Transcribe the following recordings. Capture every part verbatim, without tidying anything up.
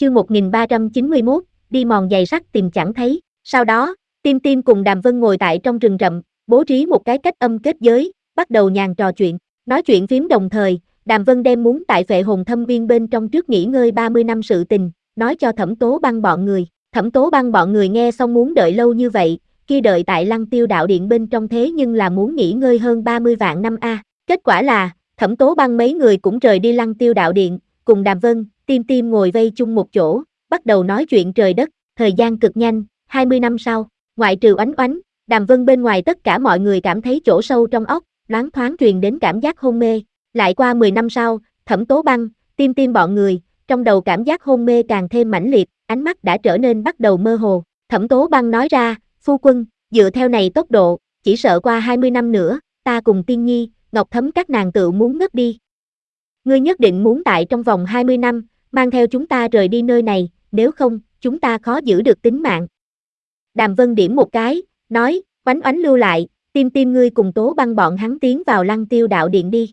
Chương một nghìn ba trăm chín mươi mốt, đi mòn giày sắt tìm chẳng thấy. Sau đó, Tim Tim cùng Đàm Vân ngồi tại trong rừng rậm, bố trí một cái cách âm kết giới, bắt đầu nhàn trò chuyện. Nói chuyện phím đồng thời, Đàm Vân đem muốn tại Phệ Hồn Thâm Viên bên trong trước nghỉ ngơi ba mươi năm sự tình, nói cho Thẩm Tố Băng bọn người. Thẩm Tố Băng bọn người nghe xong muốn đợi lâu như vậy, kia đợi tại Lăng Tiêu đạo điện bên trong thế nhưng là muốn nghỉ ngơi hơn ba mươi vạn năm a. Kết quả là, Thẩm Tố Băng mấy người cũng rời đi Lăng Tiêu đạo điện, cùng Đàm Vân, Tim Tim ngồi vây chung một chỗ, bắt đầu nói chuyện trời đất. Thời gian cực nhanh, hai mươi năm sau, ngoại trừ Oánh Oánh, Đàm Vân bên ngoài tất cả mọi người cảm thấy chỗ sâu trong óc, loáng thoáng truyền đến cảm giác hôn mê. Lại qua mười năm sau, Thẩm Tố Băng, Tim Tim bọn người, trong đầu cảm giác hôn mê càng thêm mãnh liệt, ánh mắt đã trở nên bắt đầu mơ hồ. Thẩm Tố Băng nói ra, phu quân, dựa theo này tốc độ, chỉ sợ qua hai mươi năm nữa, ta cùng Tiên Nhi, Ngọc Thấm các nàng tự muốn ngất đi. Ngươi nhất định muốn tại trong vòng hai mươi năm, mang theo chúng ta rời đi nơi này, nếu không, chúng ta khó giữ được tính mạng. Đàm Vân điểm một cái, nói, Oánh Oánh lưu lại, Tim Tim ngươi cùng Tố Băng bọn hắn tiến vào Lăng Tiêu đạo điện đi.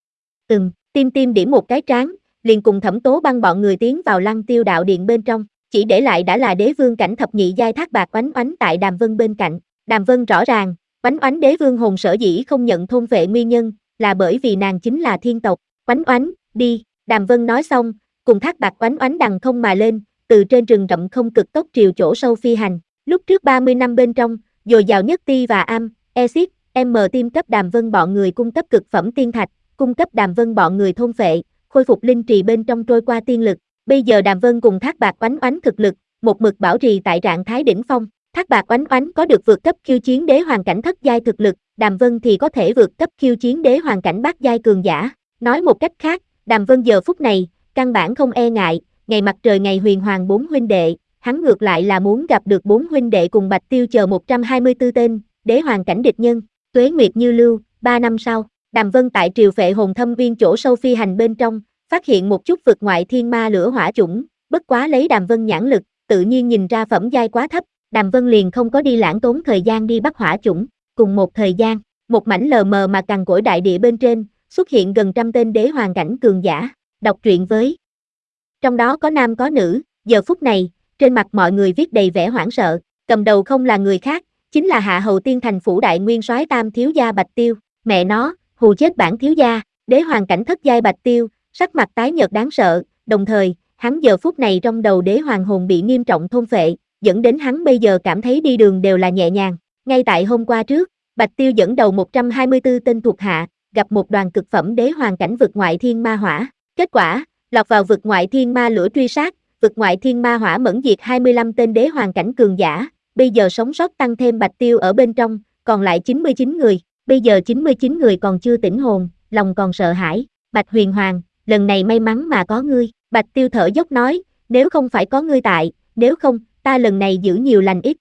Ừm, Tim Tim điểm một cái trán, liền cùng Thẩm Tố Băng bọn người tiến vào Lăng Tiêu đạo điện bên trong, chỉ để lại đã là đế vương cảnh thập nhị giai Thác Bạt Oánh Oánh tại Đàm Vân bên cạnh. Đàm Vân rõ ràng, Oánh Oánh đế vương hồn sở dĩ không nhận thôn vệ nguyên nhân, là bởi vì nàng chính là thiên tộc. Oánh Oánh, đi, Đàm Vân nói xong, cùng Thác Bạt Oánh Oánh đằng không mà lên, từ trên rừng rậm không cực tốc triều chỗ sâu phi hành. Lúc trước ba mươi năm bên trong, dồi dào nhất ti và am, exit, m tim cấp Đàm Vân bọn người cung cấp cực phẩm tiên thạch, cung cấp Đàm Vân bọn người thôn phệ, khôi phục linh trì bên trong trôi qua tiên lực. Bây giờ Đàm Vân cùng Thác Bạt Oánh Oánh thực lực, một mực bảo trì tại trạng thái đỉnh phong. Thác Bạt Oánh Oánh có được vượt cấp khiêu chiến đế hoàng cảnh thất giai thực lực, Đàm Vân thì có thể vượt cấp khiêu chiến đế hoàng cảnh bát giai cường giả. Nói một cách khác, Đàm Vân giờ phút này, căn bản không e ngại, ngày mặt trời ngày huyền hoàng bốn huynh đệ, hắn ngược lại là muốn gặp được bốn huynh đệ cùng Bạch Tiêu chờ một trăm hai mươi tư tên, đế hoàng cảnh địch nhân. Tuế nguyệt như lưu, ba năm sau, Đàm Vân tại triều Phệ Hồn Thâm Viên chỗ sâu phi hành bên trong, phát hiện một chút vực ngoại thiên ma lửa hỏa chủng, bất quá lấy Đàm Vân nhãn lực, tự nhiên nhìn ra phẩm giai quá thấp, Đàm Vân liền không có đi lãng tốn thời gian đi bắt hỏa chủng. Cùng một thời gian, một mảnh lờ mờ mà cằn cỗi đại địa bên trên, xuất hiện gần trăm tên đế hoàng cảnh cường giả. Đọc truyện với. Trong đó có nam có nữ, giờ phút này, trên mặt mọi người viết đầy vẻ hoảng sợ, cầm đầu không là người khác, chính là Hạ Hầu Tiên thành phủ đại nguyên soái Tam thiếu gia Bạch Tiêu. Mẹ nó, hù chết bản thiếu gia, đế hoàng cảnh thất giai Bạch Tiêu, sắc mặt tái nhợt đáng sợ, đồng thời, hắn giờ phút này trong đầu đế hoàng hồn bị nghiêm trọng thôn phệ, dẫn đến hắn bây giờ cảm thấy đi đường đều là nhẹ nhàng. Ngay tại hôm qua trước, Bạch Tiêu dẫn đầu một trăm hai mươi tư tên thuộc hạ, gặp một đoàn cực phẩm đế hoàng cảnh vực ngoại thiên ma hỏa. Kết quả, lọt vào vực ngoại thiên ma lửa truy sát, vực ngoại thiên ma hỏa mẫn diệt hai mươi lăm tên đế hoàng cảnh cường giả, bây giờ sống sót tăng thêm Bạch Tiêu ở bên trong, còn lại chín mươi chín người, bây giờ chín mươi chín người còn chưa tỉnh hồn, lòng còn sợ hãi. Bạch Huyền Hoàng, lần này may mắn mà có ngươi, Bạch Tiêu thở dốc nói, nếu không phải có ngươi tại, nếu không, ta lần này giữ nhiều lành ít.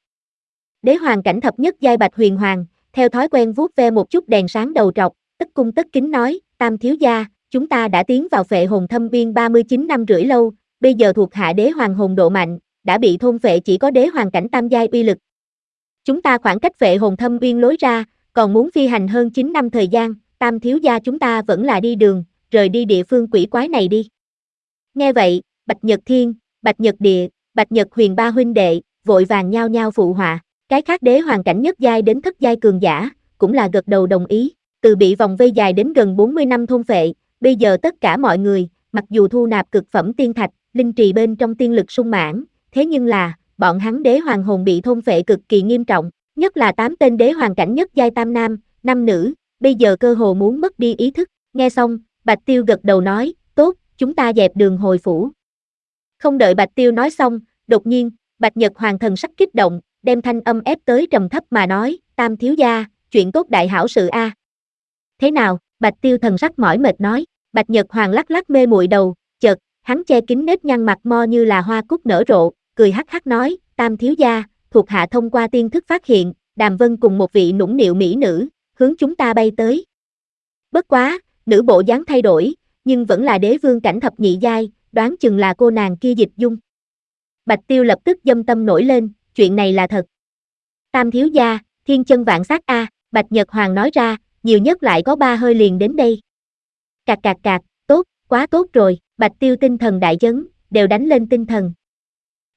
Đế hoàng cảnh thập nhất giai Bạch Huyền Hoàng, theo thói quen vuốt ve một chút đèn sáng đầu trọc, tất cung tất kính nói, Tam thiếu gia, chúng ta đã tiến vào Phệ Hồn Thâm Viên ba mươi chín năm rưỡi lâu, bây giờ thuộc hạ đế hoàng hồn độ mạnh, đã bị thôn phệ chỉ có đế hoàng cảnh tam giai uy lực. Chúng ta khoảng cách Phệ Hồn Thâm Viên lối ra, còn muốn phi hành hơn chín năm thời gian, Tam thiếu gia chúng ta vẫn là đi đường, rời đi địa phương quỷ quái này đi. Nghe vậy, Bạch Nhật Thiên, Bạch Nhật Địa, Bạch Nhật Huyền ba huynh đệ, vội vàng nhao nhao phụ họa, cái khác đế hoàng cảnh nhất giai đến thất giai cường giả, cũng là gật đầu đồng ý, từ bị vòng vây dài đến gần bốn mươi năm thôn phệ, bây giờ tất cả mọi người, mặc dù thu nạp cực phẩm tiên thạch, linh trì bên trong tiên lực sung mãn, thế nhưng là, bọn hắn đế hoàng hồn bị thôn phệ cực kỳ nghiêm trọng, nhất là tám tên đế hoàng cảnh nhất giai tam nam, năm nữ, bây giờ cơ hồ muốn mất đi ý thức. Nghe xong, Bạch Tiêu gật đầu nói, tốt, chúng ta dẹp đường hồi phủ. Không đợi Bạch Tiêu nói xong, đột nhiên, Bạch Nhật Hoàng thần sắc kích động, đem thanh âm ép tới trầm thấp mà nói, Tam thiếu gia, chuyện tốt đại hảo sự a. Thế nào? Bạch Tiêu thần sắc mỏi mệt nói. Bạch Nhật Hoàng lắc lắc mê muội đầu, chợt, hắn che kín nếp nhăn mặt mo như là hoa cúc nở rộ, cười hắc hắc nói, Tam thiếu gia, thuộc hạ thông qua tiên thức phát hiện, Đàm Vân cùng một vị nũng nịu mỹ nữ, hướng chúng ta bay tới. Bất quá, nữ bộ dáng thay đổi, nhưng vẫn là đế vương cảnh thập nhị giai, đoán chừng là cô nàng kia Dịch Dung. Bạch Tiêu lập tức dâm tâm nổi lên, chuyện này là thật. Tam thiếu gia, thiên chân vạn sát a, Bạch Nhật Hoàng nói ra, nhiều nhất lại có ba hơi liền đến đây. Cạc cạc cạc, tốt, quá tốt rồi, Bạch Tiêu tinh thần đại chấn, đều đánh lên tinh thần,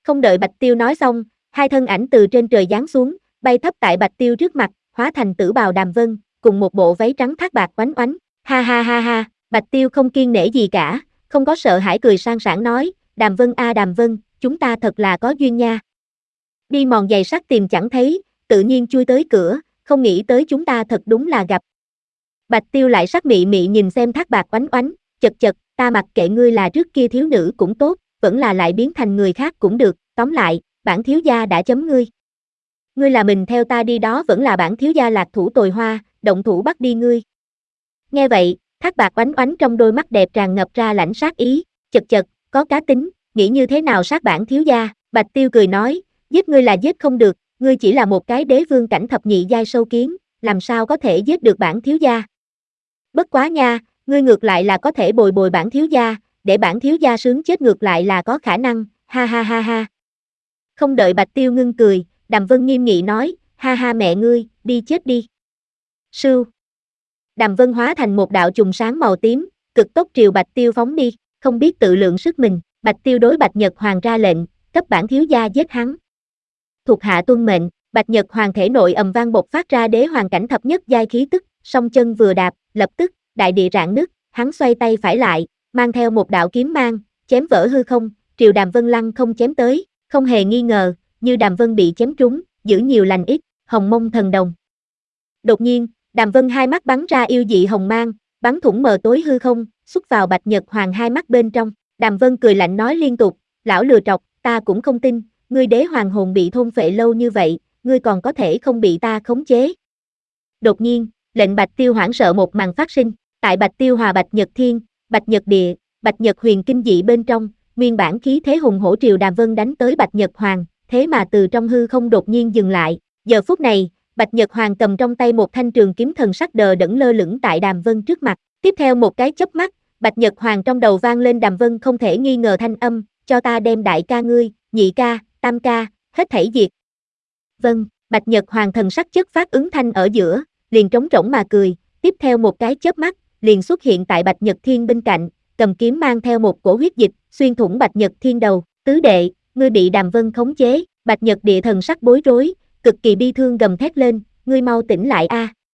Không đợi Bạch Tiêu nói xong, hai thân ảnh từ trên trời giáng xuống, bay thấp tại Bạch Tiêu trước mặt, hóa thành tử bào Đàm Vân, cùng một bộ váy trắng thác bạc oánh oánh. Ha ha ha ha, Bạch Tiêu không kiêng nể gì cả, không có sợ hãi cười sang sảng nói, Đàm Vân a Đàm Vân, chúng ta thật là có duyên nha. Đi mòn giày sắt tìm chẳng thấy, tự nhiên chui tới cửa, không nghĩ tới chúng ta thật đúng là gặp. Bạch Tiêu lại sắc mị mị nhìn xem thác bạc oánh oánh, chật chật, ta mặc kệ ngươi là trước kia thiếu nữ cũng tốt, vẫn là lại biến thành người khác cũng được, tóm lại, bản thiếu gia đã chấm ngươi. Ngươi là mình theo ta đi đó vẫn là bản thiếu gia lạc thủ tồi hoa, động thủ bắt đi ngươi. Nghe vậy, thác bạc oánh oánh trong đôi mắt đẹp tràn ngập ra lãnh sát ý, chật chật, có cá tính, nghĩ như thế nào sát bản thiếu gia, Bạch Tiêu cười nói, giết ngươi là giết không được, ngươi chỉ là một cái đế vương cảnh thập nhị giai sâu kiến, làm sao có thể giết được bản thiếu gia. Bất quá nha, ngươi ngược lại là có thể bồi bồi bản thiếu gia, để bản thiếu gia sướng chết ngược lại là có khả năng, ha ha ha ha. Không đợi Bạch Tiêu ngưng cười, Đàm Vân nghiêm nghị nói, ha ha mẹ ngươi, đi chết đi. Sưu. Đàm Vân hóa thành một đạo chùm sáng màu tím, cực tốc triều Bạch Tiêu phóng đi, không biết tự lượng sức mình, Bạch Tiêu đối Bạch Nhật Hoàng ra lệnh, cấp bản thiếu gia giết hắn. Thuộc hạ tuân mệnh, Bạch Nhật Hoàng thể nội ầm vang bộc phát ra đế hoàng cảnh thập nhất giai khí tức, song chân vừa đạp, lập tức, đại địa rạn nứt, hắn xoay tay phải lại, mang theo một đạo kiếm mang, chém vỡ hư không, triều Đàm Vân lăng không chém tới, không hề nghi ngờ, như Đàm Vân bị chém trúng, giữ nhiều lành ít, hồng mông thần đồng. Đột nhiên, Đàm Vân hai mắt bắn ra yêu dị hồng mang, bắn thủng mờ tối hư không, xuất vào Bạch Nhật Hoàng hai mắt bên trong. Đàm Vân cười lạnh nói liên tục, lão lừa trọc, ta cũng không tin, ngươi đế hoàng hồn bị thôn phệ lâu như vậy, ngươi còn có thể không bị ta khống chế. Đột nhiên, lệnh Bạch Tiêu hoảng sợ một màn phát sinh, tại Bạch Tiêu hòa Bạch Nhật Thiên, Bạch Nhật Địa, Bạch Nhật Huyền kinh dị bên trong, nguyên bản khí thế hùng hổ triều Đàm Vân đánh tới Bạch Nhật Hoàng, thế mà từ trong hư không đột nhiên dừng lại. Giờ phút này, Bạch Nhật Hoàng cầm trong tay một thanh trường kiếm thần sắc đờ đẫn lơ lửng tại Đàm Vân trước mặt. Tiếp theo một cái chớp mắt, Bạch Nhật Hoàng trong đầu vang lên Đàm Vân không thể nghi ngờ thanh âm, cho ta đem đại ca ngươi, nhị ca, tam ca, hết thảy diệt. Vâng, Bạch Nhật Hoàng thần sắc chất phát ứng thanh ở giữa, liền trống rỗng mà cười, tiếp theo một cái chớp mắt, liền xuất hiện tại Bạch Nhật Thiên bên cạnh, cầm kiếm mang theo một cổ huyết dịch, xuyên thủng Bạch Nhật Thiên đầu, tứ đệ, ngươi bị Đàm Vân khống chế, Bạch Nhật Địa thần sắc bối rối, cực kỳ bi thương gầm thét lên, ngươi mau tỉnh lại a.